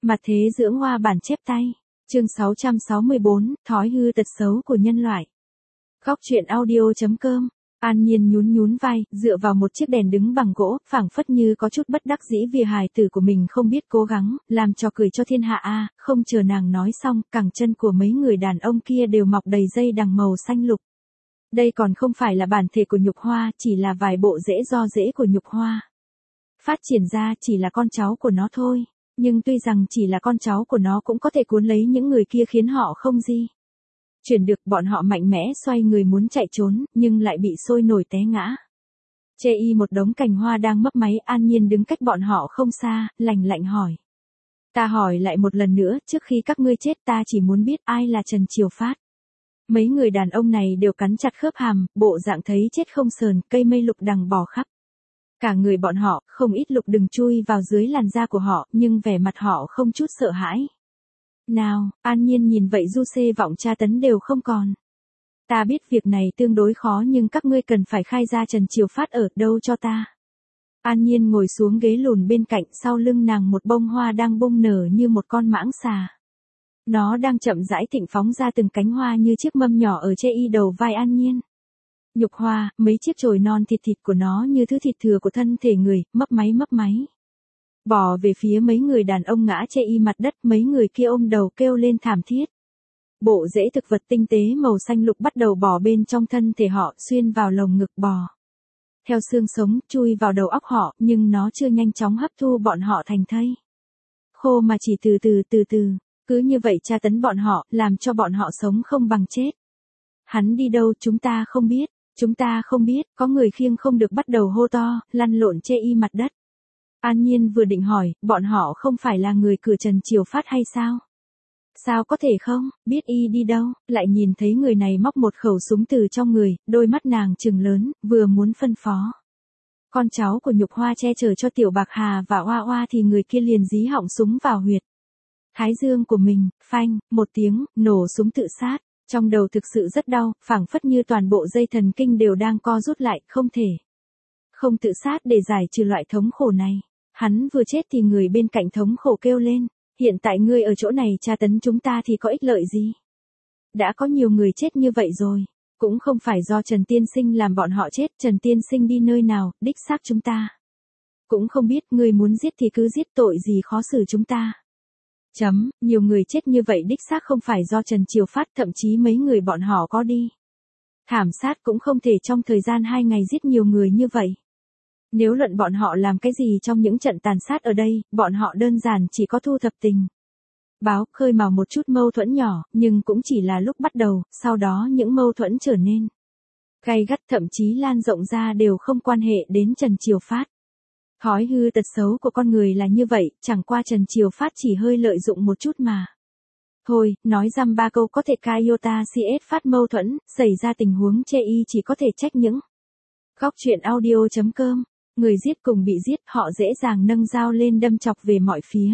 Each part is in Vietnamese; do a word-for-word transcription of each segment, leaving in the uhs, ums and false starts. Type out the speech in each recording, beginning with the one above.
Mặt thế dưỡng hoa bản chép tay. Chương sáu trăm sáu mươi bốn, thói hư tật xấu của nhân loại. Góc truyện audio.com. An Nhiên nhún nhún vai, dựa vào một chiếc đèn đứng bằng gỗ, phảng phất như có chút bất đắc dĩ vì hài tử của mình không biết cố gắng, làm trò cười cho thiên hạ a. Không chờ nàng nói xong, cẳng chân của mấy người đàn ông kia đều mọc đầy dây đằng màu xanh lục. Đây còn không phải là bản thể của nhục hoa, chỉ là vài bộ rễ do rễ của nhục hoa. Phát triển ra chỉ là con cháu của nó thôi. Nhưng tuy rằng chỉ là con cháu của nó cũng có thể cuốn lấy những người kia khiến họ không di chuyển được, bọn họ mạnh mẽ xoay người muốn chạy trốn, nhưng lại bị sôi nổi té ngã. Chê y một đống cành hoa đang mấp máy, An Nhiên đứng cách bọn họ không xa, lạnh lạnh hỏi. Ta hỏi lại một lần nữa, trước khi các ngươi chết ta chỉ muốn biết ai là Trần Triều Phát. Mấy người đàn ông này đều cắn chặt khớp hàm, bộ dạng thấy chết không sờn, cây mây lục đằng bò khắp. Cả người bọn họ, không ít lục đừng chui vào dưới làn da của họ, nhưng vẻ mặt họ không chút sợ hãi. Nào, An Nhiên nhìn vậy du xê vọng tra tấn đều không còn. Ta biết việc này tương đối khó nhưng các ngươi cần phải khai ra Trần Triều Phát ở đâu cho ta. An Nhiên ngồi xuống ghế lùn bên cạnh, sau lưng nàng một bông hoa đang bung nở như một con mãng xà. Nó đang chậm rãi thịnh phóng ra từng cánh hoa như chiếc mâm nhỏ ở chê y đầu vai An Nhiên. Nhục hoa, mấy chiếc chồi non thịt thịt của nó như thứ thịt thừa của thân thể người, mấp máy mấp máy. Bò về phía mấy người đàn ông ngã chê y mặt đất, mấy người kia ôm đầu kêu lên thảm thiết. Bộ rễ thực vật tinh tế màu xanh lục bắt đầu bò bên trong thân thể họ, xuyên vào lồng ngực bò. Theo xương sống, chui vào đầu óc họ, nhưng nó chưa nhanh chóng hấp thu bọn họ thành thây khô mà chỉ từ từ từ từ, cứ như vậy tra tấn bọn họ, làm cho bọn họ sống không bằng chết. Hắn đi đâu chúng ta không biết. Chúng ta không biết, có người khiêng không được bắt đầu hô to, lăn lộn chê y mặt đất. An Nhiên vừa định hỏi, bọn họ không phải là người cửa Trần Triều Phát hay sao? Sao có thể không, biết y đi đâu, lại nhìn thấy người này móc một khẩu súng từ trong người, đôi mắt nàng trừng lớn, vừa muốn phân phó. Con cháu của nhục hoa che chở cho Tiểu Bạc Hà và Oa Oa thì người kia liền dí họng súng vào huyệt thái dương của mình, phanh, một tiếng, nổ súng tự sát. Trong đầu thực sự rất đau, phảng phất như toàn bộ dây thần kinh đều đang co rút lại, không thể không tự sát để giải trừ loại thống khổ này. Hắn vừa chết thì người bên cạnh thống khổ kêu lên, hiện tại ngươi ở chỗ này tra tấn chúng ta thì có ích lợi gì? Đã có nhiều người chết như vậy rồi, cũng không phải do Trần Tiên Sinh làm bọn họ chết, Trần Tiên Sinh đi nơi nào, đích xác chúng ta cũng không biết, ngươi muốn giết thì cứ giết, tội gì khó xử chúng ta. Chấm, nhiều người chết như vậy đích xác không phải do Trần Triều Phát, thậm chí mấy người bọn họ có đi thảm sát cũng không thể trong thời gian hai ngày giết nhiều người như vậy. Nếu luận bọn họ làm cái gì trong những trận tàn sát ở đây, bọn họ đơn giản chỉ có thu thập tình báo, khơi mào một chút mâu thuẫn nhỏ, nhưng cũng chỉ là lúc bắt đầu, sau đó những mâu thuẫn trở nên gay gắt, thậm chí lan rộng ra đều không quan hệ đến Trần Triều Phát. Thói hư tật xấu của con người là như vậy, chẳng qua Trần Triều Phát chỉ hơi lợi dụng một chút mà. Thôi, nói dăm ba câu có thể ca iota cs phát mâu thuẫn, xảy ra tình huống chê y chỉ có thể trách những góc truyện audio.com. Người giết cùng bị giết, họ dễ dàng nâng dao lên đâm chọc về mọi phía.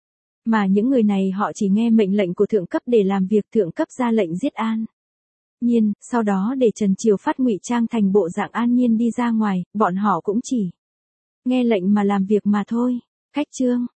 Mà những người này họ chỉ nghe mệnh lệnh của thượng cấp để làm việc, thượng cấp ra lệnh giết An Nhiên, sau đó để Trần Triều Phát ngụy trang thành bộ dạng An Nhiên đi ra ngoài, bọn họ cũng chỉ nghe lệnh mà làm việc mà thôi. Cách chương